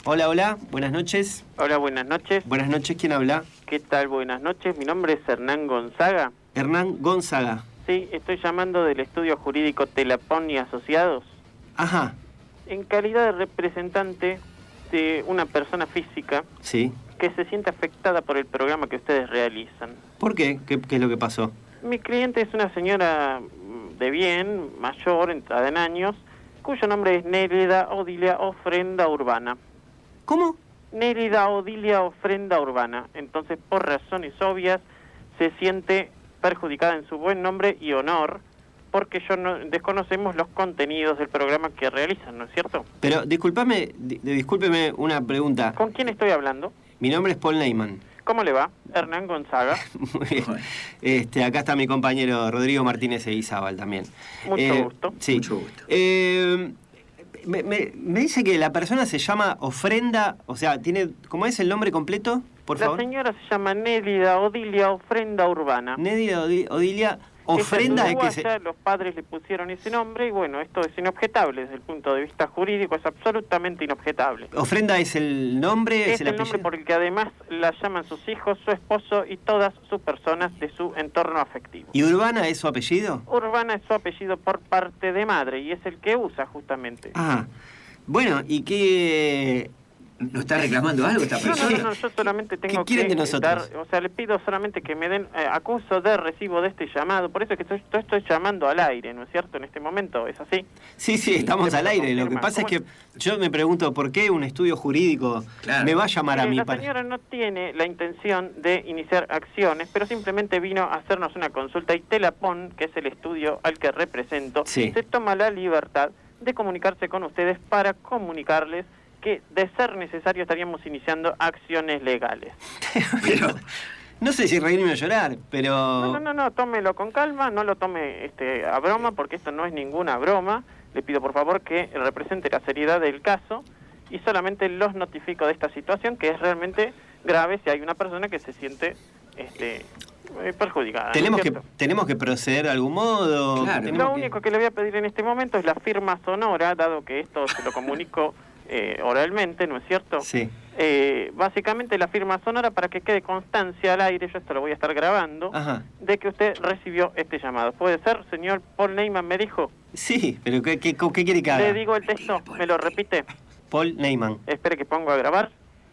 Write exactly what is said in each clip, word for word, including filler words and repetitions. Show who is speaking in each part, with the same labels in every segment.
Speaker 1: Hola, hola, buenas noches.
Speaker 2: Hola, buenas noches.
Speaker 1: Buenas noches, ¿quién habla?
Speaker 2: ¿Qué tal? Buenas noches. Mi nombre es Hernán Gonzaga.
Speaker 1: Hernán Gonzaga.
Speaker 2: Sí, estoy llamando del estudio jurídico Telapón y Asociados.
Speaker 1: Ajá.
Speaker 2: En calidad de representante de una persona física.
Speaker 1: Sí.
Speaker 2: Que se siente afectada por el programa que ustedes realizan.
Speaker 1: ¿Por qué? ¿Qué, qué es lo que pasó?
Speaker 2: Mi cliente es una señora de bien, mayor, entrada en años, cuyo nombre es Nélida Odilia Ofrenda Urbana.
Speaker 1: ¿Cómo?
Speaker 2: Nélida Odilia Ofrenda Urbana. Entonces, por razones obvias, se siente perjudicada en su buen nombre y honor, porque yo no desconocemos los contenidos del programa que realizan, ¿no es cierto?
Speaker 1: Pero, discúlpame, di, discúlpeme una pregunta.
Speaker 2: ¿Con quién estoy hablando?
Speaker 1: Mi nombre es Paul Neyman.
Speaker 2: ¿Cómo le va? Hernán Gonzaga.
Speaker 1: Muy bien. Este, acá está mi compañero Rodrigo Martínez Eguizábal también.
Speaker 2: Mucho
Speaker 1: eh,
Speaker 2: gusto.
Speaker 1: Sí.
Speaker 3: Mucho gusto.
Speaker 1: Eh, me, me, me dice que la persona se llama Ofrenda, o sea, tiene, ¿cómo es el nombre completo? Por
Speaker 2: la
Speaker 1: favor.
Speaker 2: señora se llama Nélida Odilia Ofrenda Urbana.
Speaker 1: Nélida Odilia Ofrenda
Speaker 2: es
Speaker 1: es que se...
Speaker 2: Los padres le pusieron ese nombre y bueno, esto es inobjetable desde el punto de vista jurídico, es absolutamente inobjetable.
Speaker 1: Ofrenda es el nombre,
Speaker 2: es,
Speaker 1: es el,
Speaker 2: el nombre por el que además la llaman sus hijos, su esposo y todas sus personas de su entorno afectivo.
Speaker 1: ¿Y Urbana es su apellido?
Speaker 2: Urbana es su apellido por parte de madre y es el que usa justamente.
Speaker 1: Ah, bueno, ¿y qué...?
Speaker 3: ¿No está reclamando algo esta persona?
Speaker 2: No, no, no, yo solamente tengo
Speaker 1: ¿Qué quieren
Speaker 2: que
Speaker 1: de nosotros?
Speaker 2: dar, o sea, le pido solamente que me den eh, acuso de recibo de este llamado, por eso es que estoy, estoy, estoy llamando al aire, ¿no es cierto? En este momento, ¿es así?
Speaker 1: Sí, sí, estamos
Speaker 2: ¿Se
Speaker 1: al
Speaker 2: puede
Speaker 1: aire. Lo que
Speaker 2: confirmar?
Speaker 1: pasa es
Speaker 2: ¿Cómo
Speaker 1: que yo me pregunto por qué un estudio jurídico
Speaker 3: Claro.
Speaker 1: me va a llamar a
Speaker 2: Eh,
Speaker 1: mí.
Speaker 2: la
Speaker 1: para...
Speaker 2: señora no tiene la intención de iniciar acciones, pero simplemente vino a hacernos una consulta y Telapón, que es el estudio al que represento,
Speaker 1: Sí.
Speaker 2: se toma la libertad de comunicarse con ustedes para comunicarles que, de ser necesario, estaríamos iniciando acciones legales.
Speaker 1: Pero, no sé si reírme o llorar, pero...
Speaker 2: No, no, no, no, tómelo con calma, no lo tome este, a broma, porque esto no es ninguna broma. Le pido por favor que represente la seriedad del caso y solamente los notifico de esta situación, que es realmente grave si hay una persona que se siente este, perjudicada.
Speaker 1: Tenemos,
Speaker 2: ¿no es
Speaker 1: que,
Speaker 2: cierto?
Speaker 1: tenemos que proceder de algún modo.
Speaker 3: Claro.
Speaker 1: Tenemos
Speaker 2: Lo
Speaker 1: que-
Speaker 2: único que le voy a pedir en este momento es la firma sonora, dado que esto se lo comunico eh, oralmente, ¿no es cierto?
Speaker 1: Sí.
Speaker 2: Eh, básicamente la firma sonora para que quede constancia al aire, yo esto lo voy a estar grabando,
Speaker 1: Ajá.
Speaker 2: de que usted recibió este llamado. ¿Puede ser, señor Paul Neyman me dijo?
Speaker 1: Sí, pero ¿qué, qué, qué quiere que haga?
Speaker 2: Le digo el texto, me lo repite.
Speaker 1: Paul Neyman.
Speaker 2: Espere que pongo a grabar.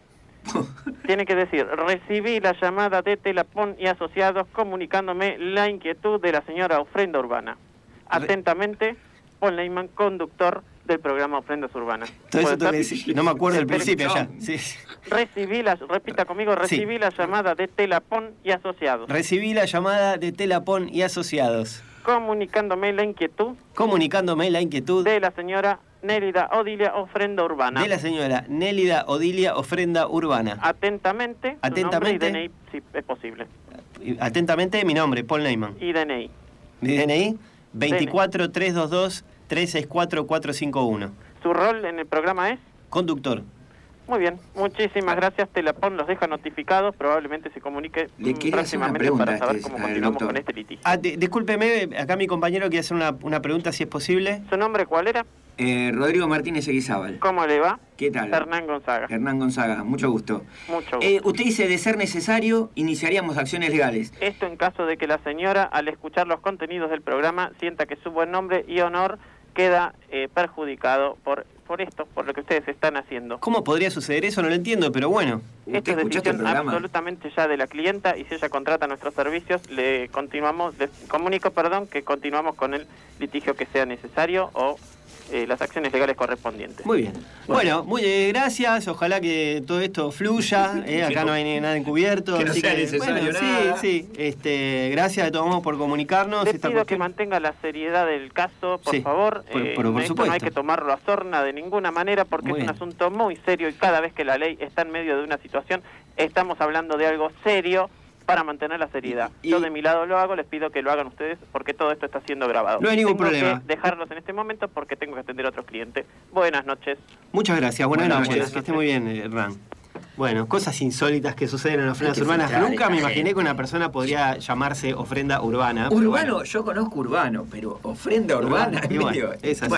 Speaker 2: Tiene que decir, recibí la llamada de Telapón y Asociados comunicándome la inquietud de la señora Ofrenda Urbana. Atentamente, Paul Neyman, conductor del programa Ofrendas Urbanas.
Speaker 1: Todo eso
Speaker 2: ¿Puede
Speaker 1: tengo que
Speaker 2: ser?
Speaker 1: decir. No me acuerdo del
Speaker 2: Espere,
Speaker 1: principio ya.
Speaker 3: no.
Speaker 1: Sí.
Speaker 2: Recibí la, repita conmigo, recibí
Speaker 1: Sí.
Speaker 2: la llamada de Telapón y Asociados,
Speaker 1: Recibí la llamada de Telapón y Asociados,
Speaker 2: comunicándome la inquietud
Speaker 1: comunicándome la inquietud
Speaker 2: de la señora Nélida Odilia Ofrenda Urbana.
Speaker 1: de la señora Nélida Odilia Ofrenda Urbana.
Speaker 2: Atentamente, su
Speaker 1: Atentamente.
Speaker 2: nombre y D N I, si es posible.
Speaker 1: Atentamente, mi nombre, Paul Neyman.
Speaker 2: Y D N I.
Speaker 1: Mi D N I, veinticuatro tres dos dos tres seis cuatro cuatro cinco uno.
Speaker 2: ¿Su rol en el programa es?
Speaker 1: Conductor.
Speaker 2: Muy bien, muchísimas gracias. Telapón los deja notificados, probablemente se comunique
Speaker 3: Le
Speaker 2: mm,
Speaker 3: quería hacer una
Speaker 2: próximamente
Speaker 3: pregunta
Speaker 2: para
Speaker 3: a
Speaker 2: saber
Speaker 3: este-
Speaker 2: cómo
Speaker 3: al
Speaker 2: continuamos
Speaker 3: doctor.
Speaker 2: con este litigio.
Speaker 1: Ah, di- discúlpeme, acá mi compañero quiere hacer una, una pregunta si es posible.
Speaker 2: ¿Su nombre cuál era?
Speaker 3: Eh, Rodrigo Martínez Eguizábal.
Speaker 2: ¿Cómo le va?
Speaker 3: ¿Qué tal?
Speaker 2: Hernán Gonzaga.
Speaker 3: Hernán Gonzaga, mucho gusto.
Speaker 2: Mucho gusto.
Speaker 3: Eh, usted dice, de ser necesario, iniciaríamos acciones legales.
Speaker 2: Esto en caso de que la señora, al escuchar los contenidos del programa, sienta que su buen nombre y honor queda eh, perjudicado por, por esto, por lo que ustedes están haciendo.
Speaker 1: ¿Cómo podría suceder eso? No lo entiendo, pero bueno.
Speaker 3: ¿Usted
Speaker 2: Esta es
Speaker 3: escuchó este
Speaker 2: decisión
Speaker 3: programa?
Speaker 2: absolutamente ya de la clienta y si ella contrata nuestros servicios, le continuamos, les comunico, perdón, que continuamos con el litigio que sea necesario o eh, las acciones legales correspondientes.
Speaker 1: Muy bien. Bueno, muy eh, gracias. Ojalá que todo esto fluya. eh, acá no hay ni nada encubierto.
Speaker 3: Que no
Speaker 1: así
Speaker 3: sea necesario
Speaker 1: bueno,
Speaker 3: nada.
Speaker 1: Sí, sí. Este, gracias de todos modos por comunicarnos.
Speaker 2: Le
Speaker 1: esta
Speaker 2: pido que
Speaker 1: cuestión.
Speaker 2: mantenga la seriedad del caso, por
Speaker 1: Sí,
Speaker 2: favor.
Speaker 1: por-
Speaker 2: Eh,
Speaker 1: por- por
Speaker 2: esto no
Speaker 1: supuesto.
Speaker 2: hay que tomarlo a sorna de ninguna manera porque
Speaker 1: Muy
Speaker 2: es un
Speaker 1: bien.
Speaker 2: asunto muy serio y cada vez que la ley está en medio de una situación, estamos hablando de algo serio para mantener la seriedad.
Speaker 3: Y-
Speaker 2: Yo de mi lado lo hago, les pido que lo hagan ustedes porque todo esto está siendo grabado.
Speaker 1: No hay ningún
Speaker 2: Tengo
Speaker 1: problema.
Speaker 2: que dejarlos en este momento porque tengo que atender a otros clientes. Buenas noches.
Speaker 1: Muchas gracias. Buenas,
Speaker 3: Buenas
Speaker 1: noches.
Speaker 3: noches.
Speaker 1: Que esté muy bien, eh, Hernán. Bueno, cosas insólitas que suceden en ofrendas
Speaker 3: Hay que
Speaker 1: urbanas.
Speaker 3: filtrar
Speaker 1: Nunca
Speaker 3: esta
Speaker 1: me imaginé
Speaker 3: gente.
Speaker 1: que una persona podría llamarse ofrenda urbana. pero
Speaker 3: Urbano,
Speaker 1: bueno.
Speaker 3: yo conozco urbano, pero ofrenda urbana,
Speaker 1: Urbana, y bueno,
Speaker 3: medio-
Speaker 1: es así.